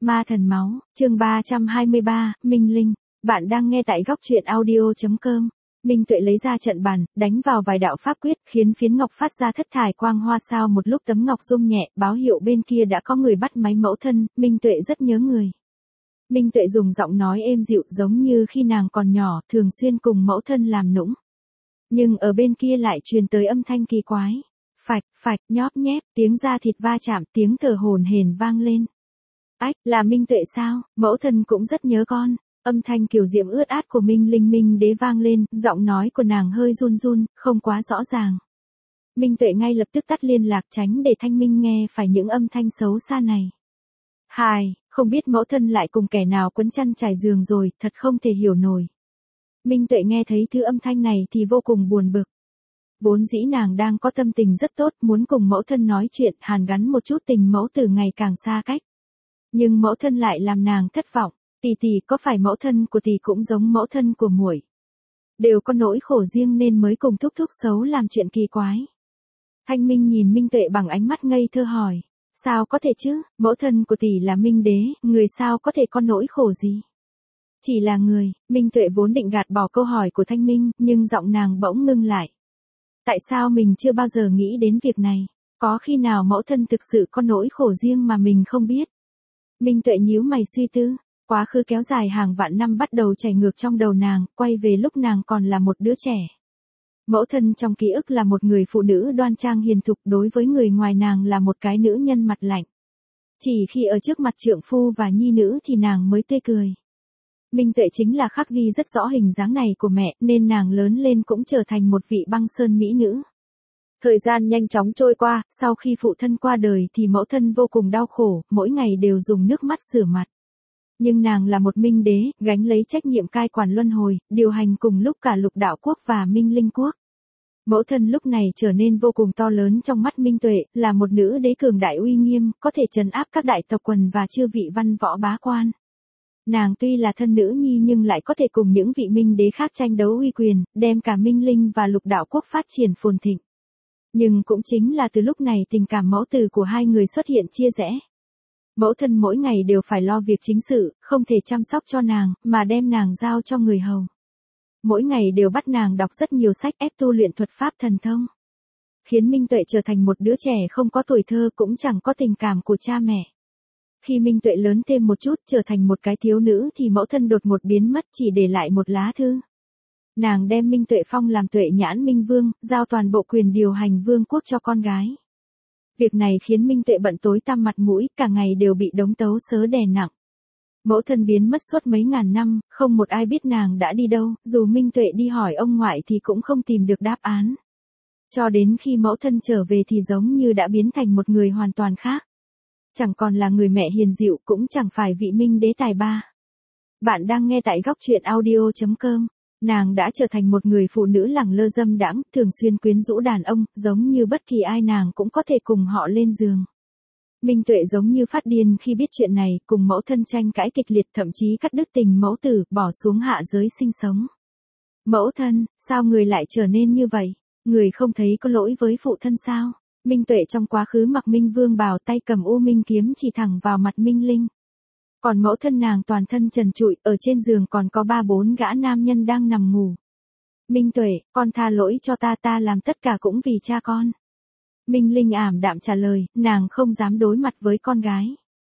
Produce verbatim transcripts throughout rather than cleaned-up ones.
Ma thần máu, chương ba trăm hai mươi ba, Minh Linh. Bạn đang nghe tại góc truyện audio.com. Minh Tuệ lấy ra trận bàn, đánh vào vài đạo pháp quyết, khiến phiến ngọc phát ra thất thải quang hoa sao một lúc tấm ngọc rung nhẹ, báo hiệu bên kia đã có người bắt máy mẫu thân, Minh Tuệ rất nhớ người. Minh Tuệ dùng giọng nói êm dịu giống như khi nàng còn nhỏ, thường xuyên cùng mẫu thân làm nũng. Nhưng ở bên kia lại truyền tới âm thanh kỳ quái. Phạch, phạch, nhóp nhép, tiếng da thịt va chạm, tiếng thở hổn hển vang lên. Ách, là Minh Tuệ sao, mẫu thân cũng rất nhớ con. Âm thanh kiều diễm ướt át của Minh Linh Minh đế vang lên, giọng nói của nàng hơi run run, không quá rõ ràng. Minh Tuệ ngay lập tức tắt liên lạc tránh để Thanh Minh nghe phải những âm thanh xấu xa này. Hài, không biết mẫu thân lại cùng kẻ nào quấn chăn trải giường rồi, thật không thể hiểu nổi. Minh Tuệ nghe thấy thứ âm thanh này thì vô cùng buồn bực. Vốn dĩ nàng đang có tâm tình rất tốt, muốn cùng mẫu thân nói chuyện, hàn gắn một chút tình mẫu tử ngày càng xa cách. Nhưng mẫu thân lại làm nàng thất vọng. Tỷ tỷ, có phải mẫu thân của tỷ cũng giống mẫu thân của muội? Đều có nỗi khổ riêng nên mới cùng thúc thúc xấu làm chuyện kỳ quái. Thanh Minh nhìn Minh Tuệ bằng ánh mắt ngây thơ hỏi. Sao có thể chứ, mẫu thân của tỷ là Minh đế, người sao có thể có nỗi khổ gì? Chỉ là người, Minh Tuệ vốn định gạt bỏ câu hỏi của Thanh Minh, nhưng giọng nàng bỗng ngưng lại. Tại sao mình chưa bao giờ nghĩ đến việc này? Có khi nào mẫu thân thực sự có nỗi khổ riêng mà mình không biết? Minh Tuệ nhíu mày suy tư. Quá khứ kéo dài hàng vạn năm bắt đầu chảy ngược trong đầu nàng, quay về lúc nàng còn là một đứa trẻ. Mẫu thân trong ký ức là một người phụ nữ đoan trang hiền thục, đối với người ngoài nàng là một cái nữ nhân mặt lạnh. Chỉ khi ở trước mặt trượng phu và nhi nữ thì nàng mới tươi cười. Minh Tuệ chính là khắc ghi rất rõ hình dáng này của mẹ, nên nàng lớn lên cũng trở thành một vị băng sơn mỹ nữ. Thời gian nhanh chóng trôi qua, sau khi phụ thân qua đời thì mẫu thân vô cùng đau khổ, mỗi ngày đều dùng nước mắt rửa mặt. Nhưng nàng là một minh đế, gánh lấy trách nhiệm cai quản luân hồi, điều hành cùng lúc cả lục đạo quốc và minh linh quốc. Mẫu thân lúc này trở nên vô cùng to lớn trong mắt Minh Tuệ, là một nữ đế cường đại uy nghiêm, có thể trấn áp các đại tộc quần và chư vị văn võ bá quan. Nàng tuy là thân nữ nhi nhưng lại có thể cùng những vị minh đế khác tranh đấu uy quyền, đem cả minh linh và lục đạo quốc phát triển phồn thịnh. Nhưng cũng chính là từ lúc này tình cảm mẫu tử của hai người xuất hiện chia rẽ. Mẫu thân mỗi ngày đều phải lo việc chính sự, không thể chăm sóc cho nàng, mà đem nàng giao cho người hầu. Mỗi ngày đều bắt nàng đọc rất nhiều sách ép tu luyện thuật pháp thần thông. Khiến Minh Tuệ trở thành một đứa trẻ không có tuổi thơ cũng chẳng có tình cảm của cha mẹ. Khi Minh Tuệ lớn thêm một chút trở thành một cái thiếu nữ thì mẫu thân đột ngột biến mất chỉ để lại một lá thư. Nàng đem Minh Tuệ phong làm Tuệ Nhãn Minh Vương, giao toàn bộ quyền điều hành vương quốc cho con gái. Việc này khiến Minh Tuệ bận tối tăm mặt mũi, cả ngày đều bị đống tấu sớ đè nặng. Mẫu thân biến mất suốt mấy ngàn năm, không một ai biết nàng đã đi đâu, dù Minh Tuệ đi hỏi ông ngoại thì cũng không tìm được đáp án. Cho đến khi mẫu thân trở về thì giống như đã biến thành một người hoàn toàn khác. Chẳng còn là người mẹ hiền dịu, cũng chẳng phải vị minh đế tài ba. Bạn đang nghe tại góc truyện audio.com. Nàng đã trở thành một người phụ nữ lẳng lơ dâm đãng, thường xuyên quyến rũ đàn ông, giống như bất kỳ ai nàng cũng có thể cùng họ lên giường. Minh Tuệ giống như phát điên khi biết chuyện này, cùng mẫu thân tranh cãi kịch liệt, thậm chí cắt đứt tình mẫu tử, bỏ xuống hạ giới sinh sống. Mẫu thân, sao người lại trở nên như vậy? Người không thấy có lỗi với phụ thân sao? Minh Tuệ trong quá khứ mặc Minh Vương bào, tay cầm U Minh kiếm chỉ thẳng vào mặt Minh Linh. Còn mẫu thân nàng toàn thân trần trụi, ở trên giường còn có ba bốn gã nam nhân đang nằm ngủ. Minh Tuệ, con tha lỗi cho ta, ta làm tất cả cũng vì cha con. Minh Linh ảm đạm trả lời, nàng không dám đối mặt với con gái.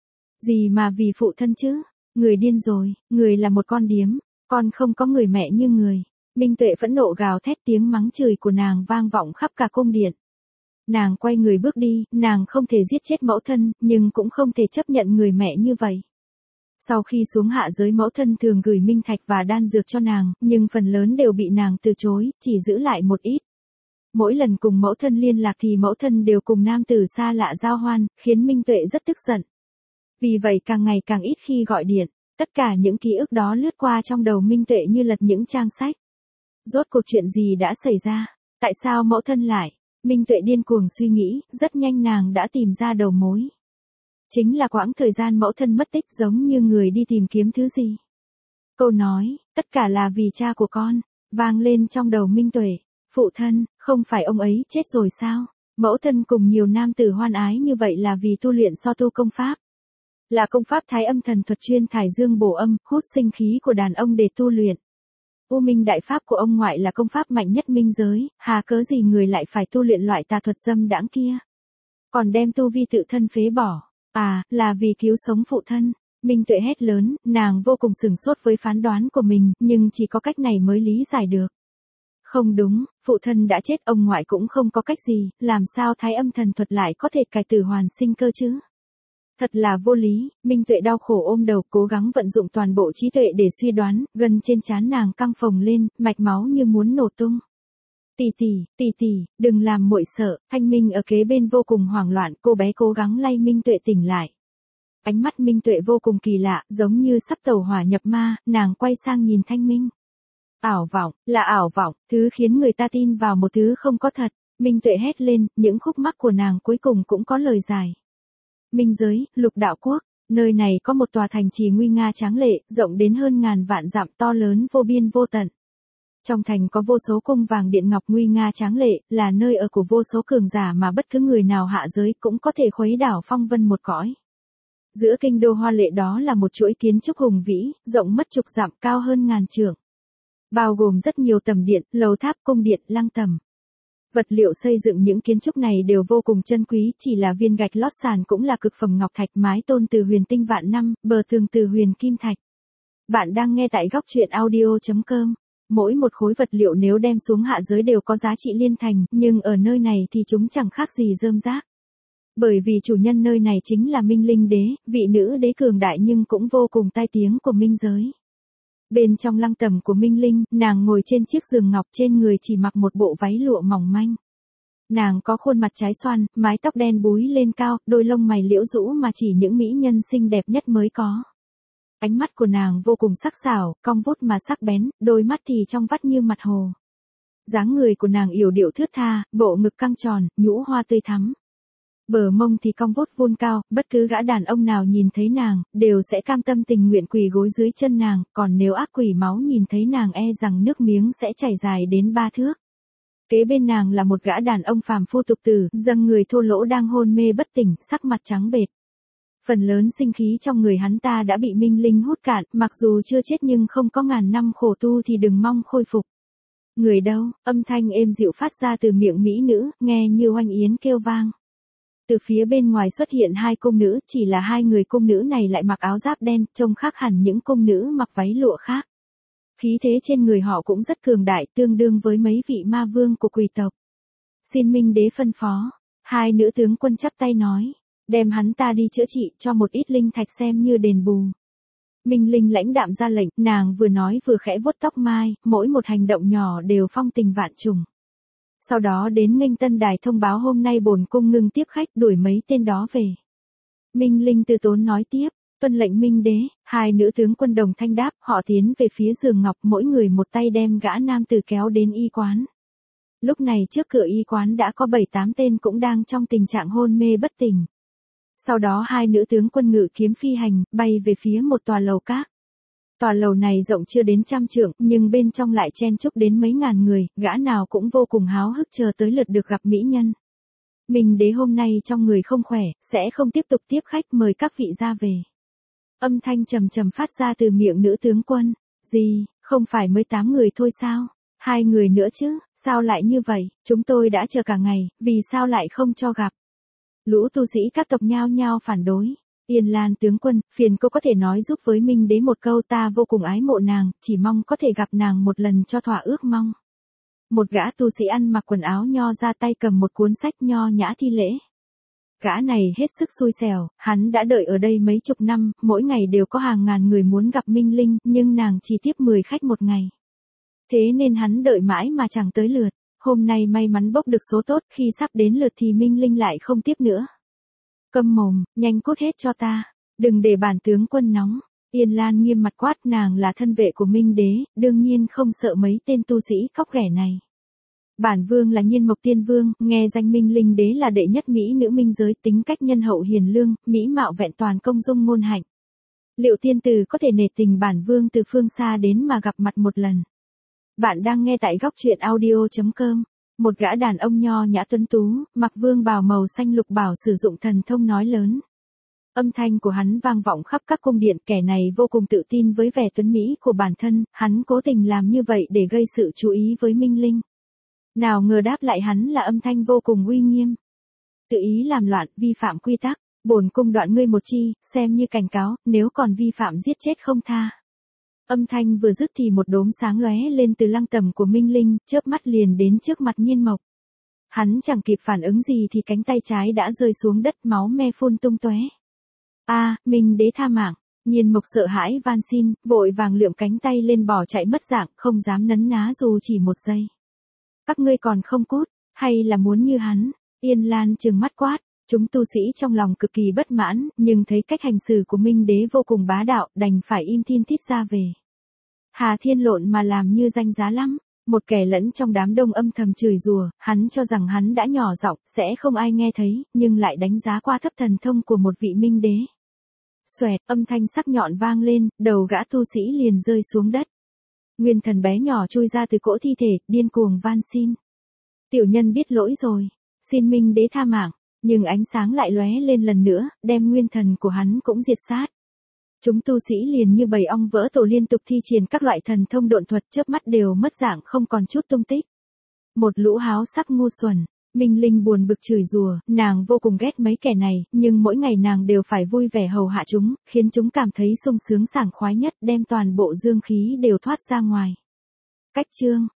Gì mà vì phụ thân chứ? Người điên rồi, người là một con điếm, con không có người mẹ như người. Minh Tuệ phẫn nộ gào thét, tiếng mắng chửi của nàng vang vọng khắp cả cung điện. Nàng quay người bước đi, nàng không thể giết chết mẫu thân, nhưng cũng không thể chấp nhận người mẹ như vậy. Sau khi xuống hạ giới mẫu thân thường gửi minh thạch và đan dược cho nàng, nhưng phần lớn đều bị nàng từ chối, chỉ giữ lại một ít. Mỗi lần cùng mẫu thân liên lạc thì mẫu thân đều cùng nam tử xa lạ giao hoan, khiến Minh Tuệ rất tức giận. Vì vậy càng ngày càng ít khi gọi điện, tất cả những ký ức đó lướt qua trong đầu Minh Tuệ như lật những trang sách. Rốt cuộc chuyện gì đã xảy ra? Tại sao mẫu thân lại? Minh Tuệ điên cuồng suy nghĩ, rất nhanh nàng đã tìm ra đầu mối. Chính là quãng thời gian mẫu thân mất tích giống như người đi tìm kiếm thứ gì. Câu nói, tất cả là vì cha của con, vang lên trong đầu Minh Tuệ. Phụ thân, không phải ông ấy chết rồi sao? Mẫu thân cùng nhiều nam tử hoan ái như vậy là vì tu luyện so tu công pháp. Là công pháp thái âm thần thuật chuyên thải dương bổ âm, hút sinh khí của đàn ông để tu luyện. U minh đại pháp của ông ngoại là công pháp mạnh nhất minh giới, hà cớ gì người lại phải tu luyện loại tà thuật dâm đãng kia. Còn đem tu vi tự thân phế bỏ. À, là vì cứu sống phụ thân. Minh Tuệ hét lớn, nàng vô cùng sửng sốt với phán đoán của mình, nhưng chỉ có cách này mới lý giải được. Không đúng, phụ thân đã chết, ông ngoại cũng không có cách gì, làm sao thái âm thần thuật lại có thể cải tử hoàn sinh cơ chứ? Thật là vô lý. Minh Tuệ đau khổ ôm đầu, cố gắng vận dụng toàn bộ trí tuệ để suy đoán, gần trên trán nàng căng phồng lên, mạch máu như muốn nổ tung. Tỷ tỷ, tỷ tỷ, đừng làm muội sợ. Thanh Minh ở kế bên vô cùng hoảng loạn, cô bé cố gắng lay Minh Tuệ tỉnh lại. Ánh mắt Minh Tuệ vô cùng kỳ lạ, giống như sắp tẩu hỏa nhập ma, nàng quay sang nhìn Thanh Minh. Ảo vọng, là ảo vọng, thứ khiến người ta tin vào một thứ không có thật. Minh Tuệ hét lên, những khúc mắc của nàng cuối cùng cũng có lời giải. Minh giới, lục đạo quốc, nơi này có một tòa thành trì nguy nga tráng lệ, rộng đến hơn ngàn vạn dặm, to lớn vô biên vô tận. Trong thành có vô số cung vàng điện ngọc nguy nga tráng lệ, là nơi ở của vô số cường giả mà bất cứ người nào hạ giới cũng có thể khuấy đảo phong vân một cõi. Giữa kinh đô hoa lệ đó là một chuỗi kiến trúc hùng vĩ, rộng mất chục dặm, cao hơn ngàn trượng. Bao gồm rất nhiều tầm điện, lầu tháp, cung điện, lăng tầm. Vật liệu xây dựng những kiến trúc này đều vô cùng chân quý, chỉ là viên gạch lót sàn cũng là cực phẩm ngọc thạch, mái tôn từ huyền tinh vạn năm, bờ tường từ huyền kim thạch. Bạn đang nghe tại góc truyện audio chấm com. Mỗi một khối vật liệu nếu đem xuống hạ giới đều có giá trị liên thành, nhưng ở nơi này thì chúng chẳng khác gì rơm rác. Bởi vì chủ nhân nơi này chính là Minh Linh Đế, vị nữ đế cường đại nhưng cũng vô cùng tai tiếng của minh giới. Bên trong lăng tầm của Minh Linh, nàng ngồi trên chiếc giường ngọc, trên người chỉ mặc một bộ váy lụa mỏng manh. Nàng có khuôn mặt trái xoan, mái tóc đen búi lên cao, đôi lông mày liễu rũ mà chỉ những mỹ nhân xinh đẹp nhất mới có. Ánh mắt của nàng vô cùng sắc sảo, cong vút mà sắc bén, đôi mắt thì trong vắt như mặt hồ. Dáng người của nàng yểu điệu thướt tha, bộ ngực căng tròn, nhũ hoa tươi thắm. Bờ mông thì cong vút vươn cao, bất cứ gã đàn ông nào nhìn thấy nàng, đều sẽ cam tâm tình nguyện quỳ gối dưới chân nàng, còn nếu ác quỷ máu nhìn thấy nàng e rằng nước miếng sẽ chảy dài đến ba thước. Kế bên nàng là một gã đàn ông phàm phu tục tử, dâng người thô lỗ đang hôn mê bất tỉnh, sắc mặt trắng bệch. Phần lớn sinh khí trong người hắn ta đã bị Minh Linh hút cạn, mặc dù chưa chết nhưng không có ngàn năm khổ tu thì đừng mong khôi phục. Người đâu? Âm thanh êm dịu phát ra từ miệng mỹ nữ, nghe như oanh yến kêu vang. Từ phía bên ngoài xuất hiện hai cung nữ, chỉ là hai người cung nữ này lại mặc áo giáp đen, trông khác hẳn những cung nữ mặc váy lụa khác. Khí thế trên người họ cũng rất cường đại, tương đương với mấy vị ma vương của quỷ tộc. Xin Minh Đế phân phó. Hai nữ tướng quân chắp tay nói. Đem hắn ta đi chữa trị, cho một ít linh thạch xem như đền bù. Minh Linh lãnh đạm ra lệnh, nàng vừa nói vừa khẽ vuốt tóc mai, mỗi một hành động nhỏ đều phong tình vạn trùng. Sau đó đến nghênh tân đài thông báo hôm nay bổn cung ngưng tiếp khách, đuổi mấy tên đó về. Minh Linh từ tốn nói tiếp, tuân lệnh Minh Đế. Hai nữ tướng quân đồng thanh đáp, họ tiến về phía giường ngọc, mỗi người một tay đem gã nam tử kéo đến y quán. Lúc này trước cửa y quán đã có bảy tám tên cũng đang trong tình trạng hôn mê bất tỉnh. Sau đó hai nữ tướng quân ngự kiếm phi hành, bay về phía một tòa lầu các. Tòa lầu này rộng chưa đến trăm trượng, nhưng bên trong lại chen chúc đến mấy ngàn người, gã nào cũng vô cùng háo hức chờ tới lượt được gặp mỹ nhân. Minh Đế hôm nay trong người không khỏe, sẽ không tiếp tục tiếp khách, mời các vị ra về. Âm thanh trầm trầm phát ra từ miệng nữ tướng quân. Gì, không phải mới tám người thôi sao? Hai người nữa chứ, sao lại như vậy? Chúng tôi đã chờ cả ngày, vì sao lại không cho gặp? Lũ tu sĩ các tộc nhao nhao phản đối. Yên Lan tướng quân, phiền cô có thể nói giúp với Minh Đế một câu, ta vô cùng ái mộ nàng, chỉ mong có thể gặp nàng một lần cho thỏa ước mong. Một gã tu sĩ ăn mặc quần áo nho ra tay cầm một cuốn sách nho nhã thi lễ. Gã này hết sức xui xẻo, hắn đã đợi ở đây mấy chục năm, mỗi ngày đều có hàng ngàn người muốn gặp Minh Linh, nhưng nàng chỉ tiếp mười khách một ngày. Thế nên hắn đợi mãi mà chẳng tới lượt. Hôm nay may mắn bốc được số tốt, khi sắp đến lượt thì Minh Linh lại không tiếp nữa. Câm mồm, nhanh cút hết cho ta, đừng để bản tướng quân nóng. Yên Lan nghiêm mặt quát, nàng là thân vệ của Minh Đế, đương nhiên không sợ mấy tên tu sĩ cóc ghẻ này. Bản vương là Nhiên Mộc Tiên Vương, nghe danh Minh Linh Đế là đệ nhất mỹ nữ minh giới, tính cách nhân hậu hiền lương, mỹ mạo vẹn toàn, công dung ngôn hạnh. Liệu tiên tử có thể nể tình bản vương từ phương xa đến mà gặp mặt một lần? Bạn đang nghe tại góc truyện audio chấm com. Một gã đàn ông nho nhã tuấn tú, mặc vương bào màu xanh lục bảo sử dụng thần thông nói lớn. Âm thanh của hắn vang vọng khắp các cung điện, kẻ này vô cùng tự tin với vẻ tuấn mỹ của bản thân, hắn cố tình làm như vậy để gây sự chú ý với Minh Linh. Nào ngờ đáp lại hắn là âm thanh vô cùng uy nghiêm. Tự ý làm loạn, vi phạm quy tắc, bổn cung đoạn ngươi một chi, xem như cảnh cáo, nếu còn vi phạm giết chết không tha. Âm thanh vừa dứt thì một đốm sáng lóe lên từ lăng tẩm của Minh Linh, chớp mắt liền đến trước mặt Nhiên Mộc. Hắn chẳng kịp phản ứng gì thì cánh tay trái đã rơi xuống đất, máu me phun tung tóe. A, Minh đế tha mạng. Nhiên Mộc sợ hãi van xin, vội vàng lượm cánh tay lên bỏ chạy mất dạng, không dám nấn ná dù chỉ một giây. Các ngươi còn không cút, hay là muốn như hắn? Yên Lan trừng mắt quát. Chúng tu sĩ trong lòng cực kỳ bất mãn, nhưng thấy cách hành xử của Minh đế vô cùng bá đạo, đành phải im thiên thít ra về. Hà Thiên Lộn mà làm như danh giá lắm. Một kẻ lẫn trong đám đông âm thầm chửi rủa, hắn cho rằng hắn đã nhỏ giọng, sẽ không ai nghe thấy, nhưng lại đánh giá qua thấp thần thông của một vị Minh đế. Xoẹt, âm thanh sắc nhọn vang lên, đầu gã tu sĩ liền rơi xuống đất. Nguyên thần bé nhỏ chui ra từ cỗ thi thể, điên cuồng van xin. Tiểu nhân biết lỗi rồi, xin Minh đế tha mạng, nhưng ánh sáng lại lóe lên lần nữa, đem nguyên thần của hắn cũng diệt sát. Chúng tu sĩ liền như bầy ong vỡ tổ liên tục thi triển các loại thần thông độn thuật, chớp mắt đều mất dạng không còn chút tung tích. Một lũ háo sắc ngu xuẩn. Minh Linh buồn bực chửi rủa, nàng vô cùng ghét mấy kẻ này, nhưng mỗi ngày nàng đều phải vui vẻ hầu hạ chúng, khiến chúng cảm thấy sung sướng sảng khoái nhất, đem toàn bộ dương khí đều thoát ra ngoài. Cách chương